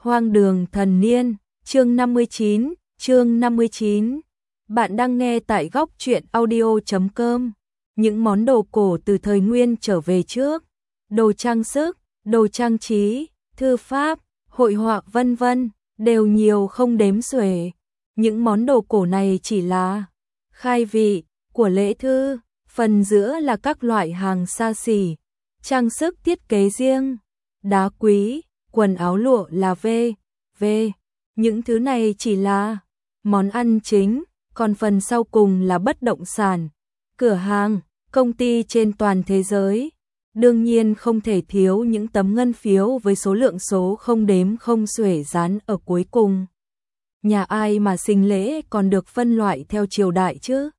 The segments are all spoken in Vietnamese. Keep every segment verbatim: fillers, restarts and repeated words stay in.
Hoang đường thần niên, chương năm mươi chín, chương năm mươi chín. Bạn đang nghe tại góc truyện audio chấm com. Những món đồ cổ từ thời Nguyên trở về trước, đồ trang sức, đồ trang trí, thư pháp, hội họa vân vân, đều nhiều không đếm xuể. Những món đồ cổ này chỉ là khai vị của lễ thư, phần giữa là các loại hàng xa xỉ, trang sức thiết kế riêng, đá quý, quần áo lụa là V, V. Những thứ này chỉ là món ăn chính, còn phần sau cùng là bất động sản, cửa hàng, công ty trên toàn thế giới. Đương nhiên không thể thiếu những tấm ngân phiếu với số lượng số không đếm không xuể dán ở cuối cùng. Nhà ai mà sinh lễ còn được phân loại theo triều đại chứ?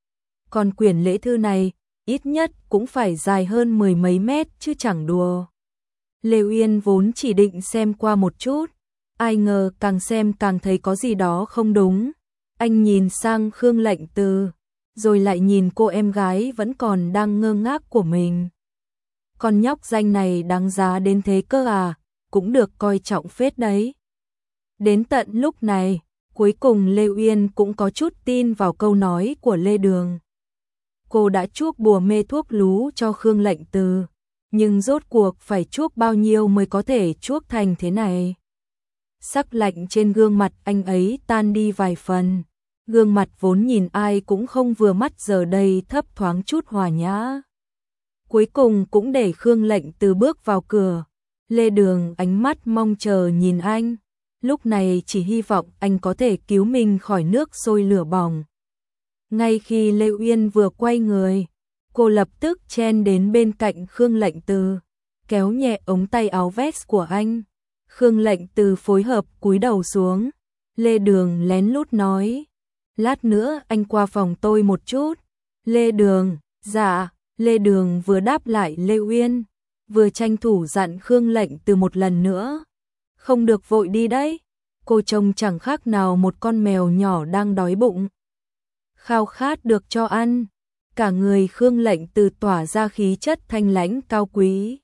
Còn quyển lễ thư này, ít nhất cũng phải dài hơn mười mấy mét chứ chẳng đùa. Lê Uyên vốn chỉ định xem qua một chút, ai ngờ càng xem càng thấy có gì đó không đúng. Anh nhìn sang Khương Lệnh Từ, rồi lại nhìn cô em gái vẫn còn đang ngơ ngác của mình. Con nhóc danh này đáng giá đến thế cơ à, cũng được coi trọng phết đấy. Đến tận lúc này, cuối cùng Lê Uyên cũng có chút tin vào câu nói của Lê Đường. Cô đã chuốc bùa mê thuốc lú cho Khương Lệnh Từ, nhưng rốt cuộc phải chuốc bao nhiêu mới có thể chuốc thành thế này. Sắc lạnh trên gương mặt anh ấy tan đi vài phần, gương mặt vốn nhìn ai cũng không vừa mắt giờ đây thấp thoáng chút hòa nhã. Cuối cùng cũng để Khương Lệnh Từ bước vào cửa. Lê Đường ánh mắt mong chờ nhìn anh, lúc này chỉ hy vọng anh có thể cứu mình khỏi nước sôi lửa bỏng. Ngay khi Lê Uyên vừa quay người, cô lập tức chen đến bên cạnh Khương Lệnh Từ, kéo nhẹ ống tay áo vest của anh. Khương Lệnh Từ phối hợp cúi đầu xuống. Lê Đường lén lút nói, lát nữa anh qua phòng tôi một chút. Lê Đường, dạ. Lê Đường vừa đáp lại Lê Uyên, vừa tranh thủ dặn Khương Lệnh Từ một lần nữa. Không được vội đi đấy, cô trông chẳng khác nào một con mèo nhỏ đang đói bụng, khao khát được cho ăn. Cả người Khương Lệnh Từ tỏa ra khí chất thanh lãnh cao quý.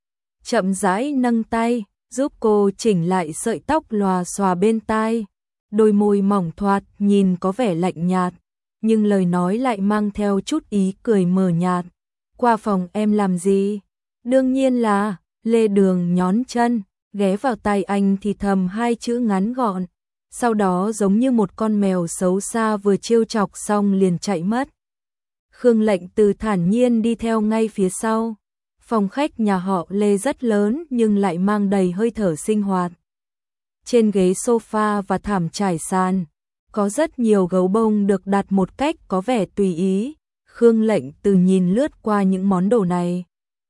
Chậm rãi nâng tay, giúp cô chỉnh lại sợi tóc lòa xòa bên tai. Đôi môi mỏng thoạt nhìn có vẻ lạnh nhạt, nhưng lời nói lại mang theo chút ý cười mờ nhạt. Qua phòng em làm gì? Đương nhiên là, Lê Đường nhón chân, ghé vào tai anh thì thầm hai chữ ngắn gọn. Sau đó giống như một con mèo xấu xa vừa trêu chọc xong liền chạy mất. Khương Lệnh Từ thản nhiên đi theo ngay phía sau. Phòng khách nhà họ Lê rất lớn nhưng lại mang đầy hơi thở sinh hoạt. Trên ghế sofa và thảm trải sàn, có rất nhiều gấu bông được đặt một cách có vẻ tùy ý. Khương Lệnh Từ nhìn lướt qua những món đồ này.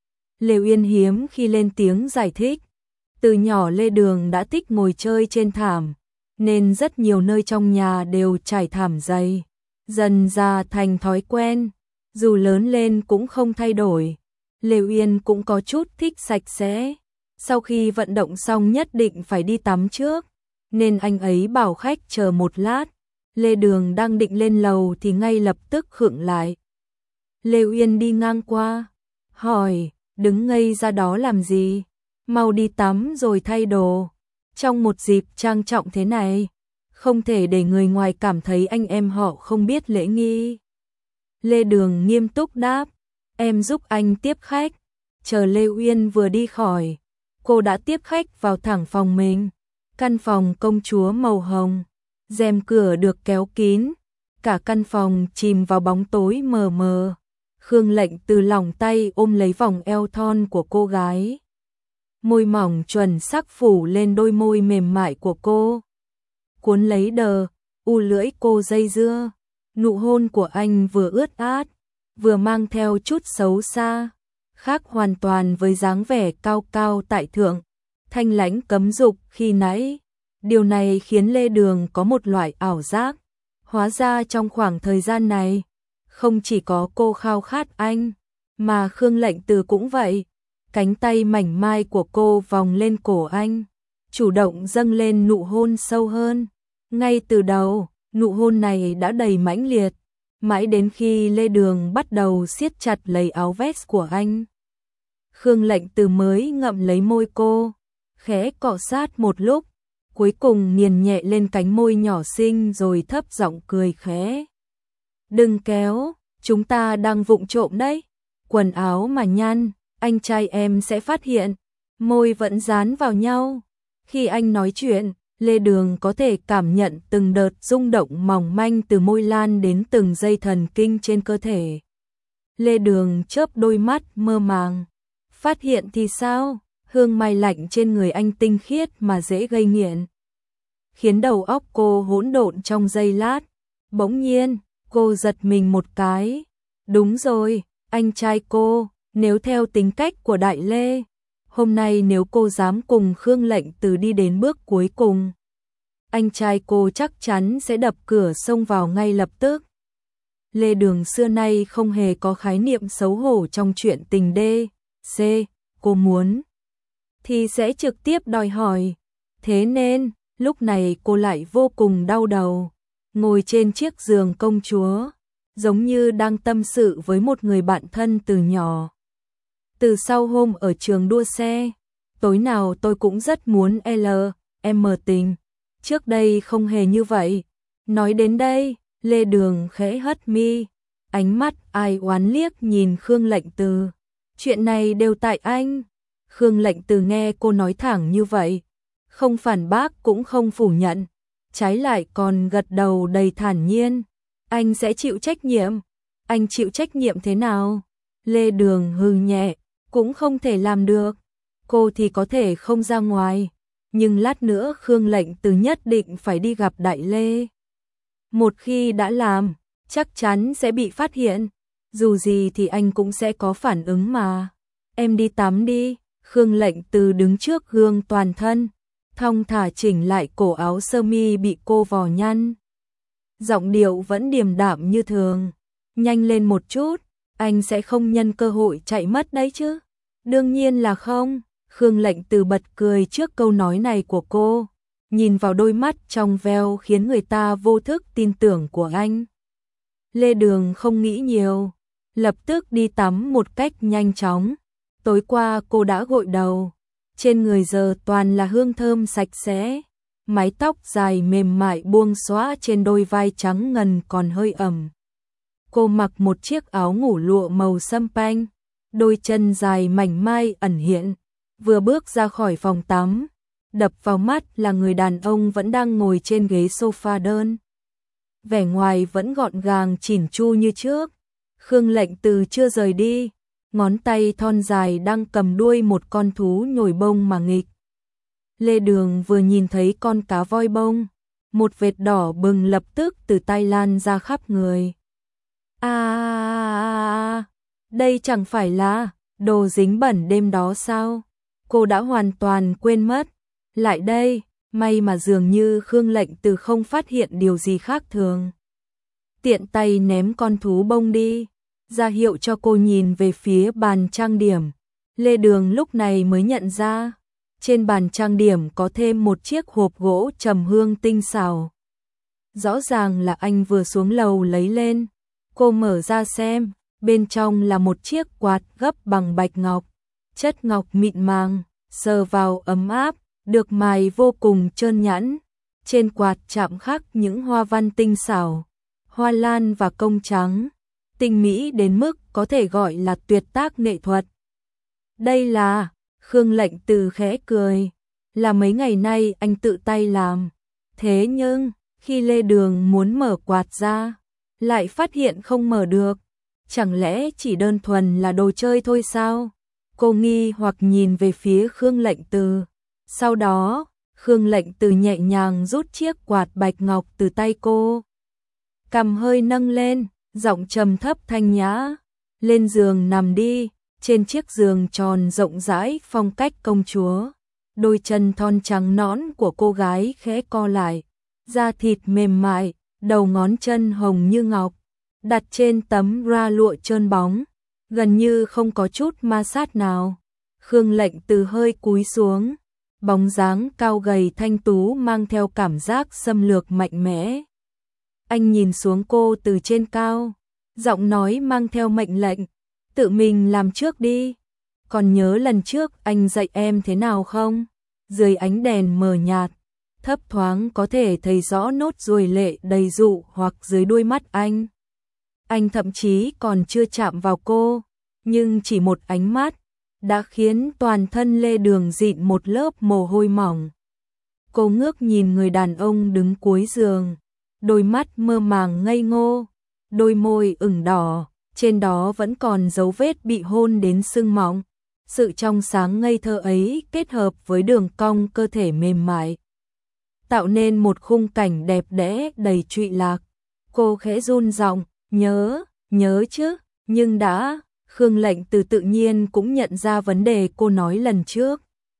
Lê Uyên hiếm khi lên tiếng giải thích. Từ nhỏ Lê Đường đã thích ngồi chơi trên thảm, nên rất nhiều nơi trong nhà đều trải thảm dày. Dần ra thành thói quen, dù lớn lên cũng không thay đổi. Lê Uyên cũng có chút thích sạch sẽ. Sau khi vận động xong nhất định phải đi tắm trước, nên anh ấy bảo khách chờ một lát. Lê Đường đang định lên lầu thì ngay lập tức khựng lại. Lê Uyên đi ngang qua, hỏi, đứng ngây ra đó làm gì? Mau đi tắm rồi thay đồ. Trong một dịp trang trọng thế này, không thể để người ngoài cảm thấy anh em họ không biết lễ nghi. Lê Đường nghiêm túc đáp, em giúp anh tiếp khách. Chờ Lê Uyên vừa đi khỏi, cô đã tiếp khách vào thẳng phòng mình. Căn phòng công chúa màu hồng, rèm cửa được kéo kín, cả căn phòng chìm vào bóng tối mờ mờ. Khương Lệnh Từ lòng tay ôm lấy vòng eo thon của cô gái. Môi mỏng chuẩn sắc phủ lên đôi môi mềm mại của cô. Cuốn lấy đờ, u lưỡi cô dây dưa. Nụ hôn của anh vừa ướt át, vừa mang theo chút xấu xa, khác hoàn toàn với dáng vẻ cao cao tại thượng, thanh lãnh cấm dục khi nãy. Điều này khiến Lê Đường có một loại ảo giác. Hóa ra trong khoảng thời gian này, không chỉ có cô khao khát anh, mà Khương Lệnh Từ cũng vậy. Cánh tay mảnh mai của cô vòng lên cổ anh, chủ động dâng lên nụ hôn sâu hơn. Ngay từ đầu, nụ hôn này đã đầy mãnh liệt, mãi đến khi Lê Đường bắt đầu siết chặt lấy áo vest của anh. Khương Lệnh Từ mới ngậm lấy môi cô, khẽ cọ sát một lúc, cuối cùng nghiền nhẹ lên cánh môi nhỏ xinh rồi thấp giọng cười khẽ. Đừng kéo, chúng ta đang vụng trộm đấy. Quần áo mà nhăn, anh trai em sẽ phát hiện. Môi vẫn dán vào nhau. Khi anh nói chuyện, Lê Đường có thể cảm nhận từng đợt rung động mỏng manh từ môi lan đến từng dây thần kinh trên cơ thể. Lê Đường chớp đôi mắt mơ màng. Phát hiện thì sao? Hương mai lạnh trên người anh tinh khiết mà dễ gây nghiện, khiến đầu óc cô hỗn độn trong giây lát. Bỗng nhiên, cô giật mình một cái. Đúng rồi, anh trai cô, nếu theo tính cách của Đại Lê, hôm nay nếu cô dám cùng Khương Lệnh Từ đi đến bước cuối cùng, anh trai cô chắc chắn sẽ đập cửa xông vào ngay lập tức. Lê Đường xưa nay không hề có khái niệm xấu hổ trong chuyện tình đê, c, cô muốn thì sẽ trực tiếp đòi hỏi. Thế nên, lúc này cô lại vô cùng đau đầu, ngồi trên chiếc giường công chúa, giống như đang tâm sự với một người bạn thân từ nhỏ. Từ sau hôm ở trường đua xe, tối nào tôi cũng rất muốn L, M tình. Trước đây không hề như vậy. Nói đến đây, Lê Đường khẽ hất mi, ánh mắt ai oán liếc nhìn Khương Lệnh Từ. Chuyện này đều tại anh. Khương Lệnh Từ nghe cô nói thẳng như vậy, không phản bác cũng không phủ nhận, trái lại còn gật đầu đầy thản nhiên. Anh sẽ chịu trách nhiệm. Anh chịu trách nhiệm thế nào? Lê Đường hừ nhẹ, cũng không thể làm được. Cô thì có thể không ra ngoài, nhưng lát nữa Khương Lệnh Từ nhất định phải đi gặp Đại Lê. Một khi đã làm, chắc chắn sẽ bị phát hiện. Dù gì thì anh cũng sẽ có phản ứng mà. Em đi tắm đi. Khương Lệnh Từ đứng trước gương toàn thân, thong thả chỉnh lại cổ áo sơ mi bị cô vò nhăn. Giọng điệu vẫn điềm đạm như thường. Nhanh lên một chút, anh sẽ không nhân cơ hội chạy mất đấy chứ. Đương nhiên là không. Khương Lệnh Từ bật cười trước câu nói này của cô, nhìn vào đôi mắt trong veo khiến người ta vô thức tin tưởng của anh. Lê Đường không nghĩ nhiều, lập tức đi tắm một cách nhanh chóng. Tối qua cô đã gội đầu, trên người giờ toàn là hương thơm sạch sẽ, mái tóc dài mềm mại buông xõa trên đôi vai trắng ngần còn hơi ẩm. Cô mặc một chiếc áo ngủ lụa màu sâm panh, đôi chân dài mảnh mai ẩn hiện, vừa bước ra khỏi phòng tắm, đập vào mắt là người đàn ông vẫn đang ngồi trên ghế sofa đơn. Vẻ ngoài vẫn gọn gàng chỉn chu như trước. Khương Lệnh Từ chưa rời đi, ngón tay thon dài đang cầm đuôi một con thú nhồi bông mà nghịch. Lê Đường vừa nhìn thấy con cá voi bông, một vệt đỏ bừng lập tức từ tay lan ra khắp người. À, đây chẳng phải là đồ dính bẩn đêm đó sao? Cô đã hoàn toàn quên mất. Lại đây, may mà dường như Khương Lệnh Từ không phát hiện điều gì khác thường. Tiện tay ném con thú bông đi, ra hiệu cho cô nhìn về phía bàn trang điểm. Lê Đường lúc này mới nhận ra, trên bàn trang điểm có thêm một chiếc hộp gỗ trầm hương tinh xảo. Rõ ràng là anh vừa xuống lầu lấy lên. Cô mở ra xem, bên trong là một chiếc quạt gấp bằng bạch ngọc, chất ngọc mịn màng, sờ vào ấm áp, được mài vô cùng trơn nhẵn. Trên quạt chạm khắc những hoa văn tinh xảo, hoa lan và công trắng, tinh mỹ đến mức có thể gọi là tuyệt tác nghệ thuật. Đây là, Khương Lệnh Từ khẽ cười, là mấy ngày nay anh tự tay làm. Thế nhưng, khi Lê Đường muốn mở quạt ra, lại phát hiện không mở được. Chẳng lẽ chỉ đơn thuần là đồ chơi thôi sao? Cô nghi hoặc nhìn về phía Khương Lệnh Từ. Sau đó, Khương Lệnh Từ nhẹ nhàng rút chiếc quạt bạch ngọc từ tay cô. Cằm hơi nâng lên, giọng trầm thấp thanh nhã. Lên giường nằm đi, trên chiếc giường tròn rộng rãi phong cách công chúa. Đôi chân thon trắng nõn của cô gái khẽ co lại, da thịt mềm mại, đầu ngón chân hồng như ngọc, đặt trên tấm ra lụa trơn bóng, gần như không có chút ma sát nào. Khương Lệnh Từ hơi cúi xuống, bóng dáng cao gầy thanh tú mang theo cảm giác xâm lược mạnh mẽ. Anh nhìn xuống cô từ trên cao, giọng nói mang theo mệnh lệnh, tự mình làm trước đi. Còn nhớ lần trước anh dạy em thế nào không? Dưới ánh đèn mờ nhạt, thấp thoáng có thể thấy rõ nốt ruồi lệ đầy dụ hoặc dưới đuôi mắt anh. Anh thậm chí còn chưa chạm vào cô, nhưng chỉ một ánh mắt đã khiến toàn thân Lê Đường dịn một lớp mồ hôi mỏng. Cô ngước nhìn người đàn ông đứng cuối giường, đôi mắt mơ màng ngây ngô, đôi môi ửng đỏ, trên đó vẫn còn dấu vết bị hôn đến sưng mọng. Sự trong sáng ngây thơ ấy kết hợp với đường cong cơ thể mềm mại, tạo nên một khung cảnh đẹp đẽ đầy trụy lạc. Cô khẽ run giọng, nhớ, nhớ chứ, nhưng đã, Khương Lệnh Từ tự nhiên cũng nhận ra vấn đề cô nói lần trước.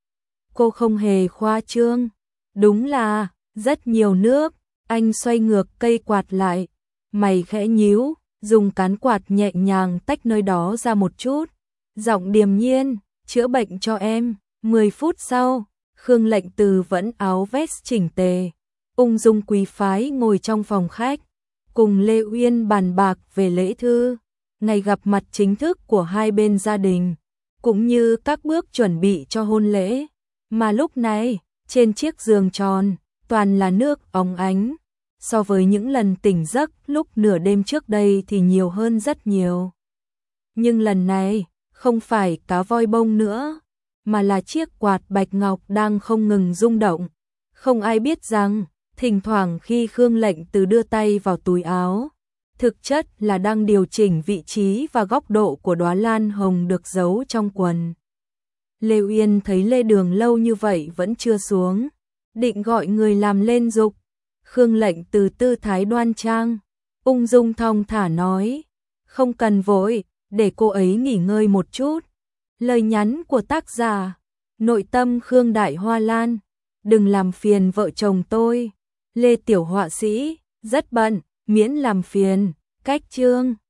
Cô không hề khoa trương, đúng là, rất nhiều nước. Anh xoay ngược cây quạt lại, mày khẽ nhíu, dùng cán quạt nhẹ nhàng tách nơi đó ra một chút. Giọng điềm nhiên, chữa bệnh cho em. Mười phút sau, Khương Lệnh Từ vẫn áo vest chỉnh tề, ung dung quý phái ngồi trong phòng khách, cùng Lê Uyên bàn bạc về lễ thư, ngày gặp mặt chính thức của hai bên gia đình, cũng như các bước chuẩn bị cho hôn lễ. Mà lúc này, trên chiếc giường tròn, toàn là nước óng ánh, so với những lần tỉnh giấc lúc nửa đêm trước đây thì nhiều hơn rất nhiều. Nhưng lần này, không phải cá voi bông nữa, mà là chiếc quạt bạch ngọc đang không ngừng rung động. Không ai biết rằng, thỉnh thoảng khi Khương Lệnh Từ đưa tay vào túi áo, thực chất là đang điều chỉnh vị trí và góc độ của đóa lan hồng được giấu trong quần. Lê Uyên thấy Lê Đường lâu như vậy vẫn chưa xuống, định gọi người làm lên dục. Khương Lệnh Từ tư thái đoan trang, ung dung thong thả nói, không cần vội, để cô ấy nghỉ ngơi một chút. Lời nhắn của tác giả, nội tâm Khương Đại Hoa Lan, đừng làm phiền vợ chồng tôi. Lê Tiểu họa sĩ, rất bận, miễn làm phiền. Cách chương